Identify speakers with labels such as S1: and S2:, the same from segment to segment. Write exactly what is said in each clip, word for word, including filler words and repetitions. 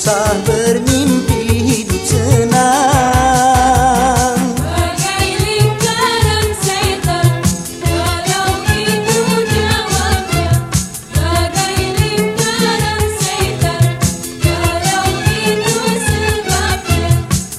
S1: usah bermimpi hidup senang.
S2: Bagai lingkaran setan, kalau itu jawabnya. Bagai lingkaran setan, kalau itu sebabnya.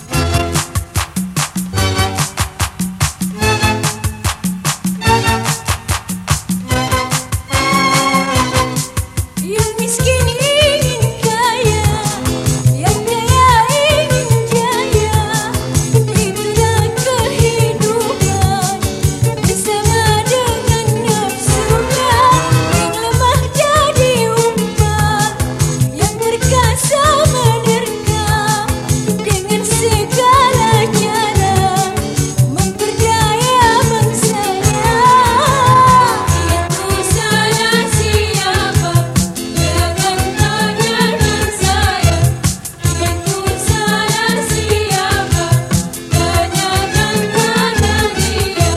S2: Yang miskin ingin kaya, yang kaya ingin jaya. Itulah kehidupan bersama dengan nafsunya. Yang lemah jadi umpan, yang perkasa menerka dengan segala cara memperdaya bangsanya. Itu salah siapa? Jangan tanyakan saya. Itu salah siapa? Tanyakan pada dia.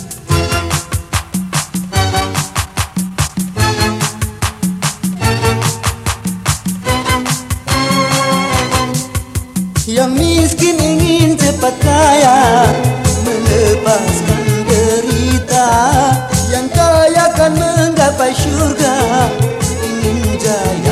S1: Yang miskin ingin cepat kaya, melepaskan derita. Yang kaya kan menggapai syurga, ingin jaya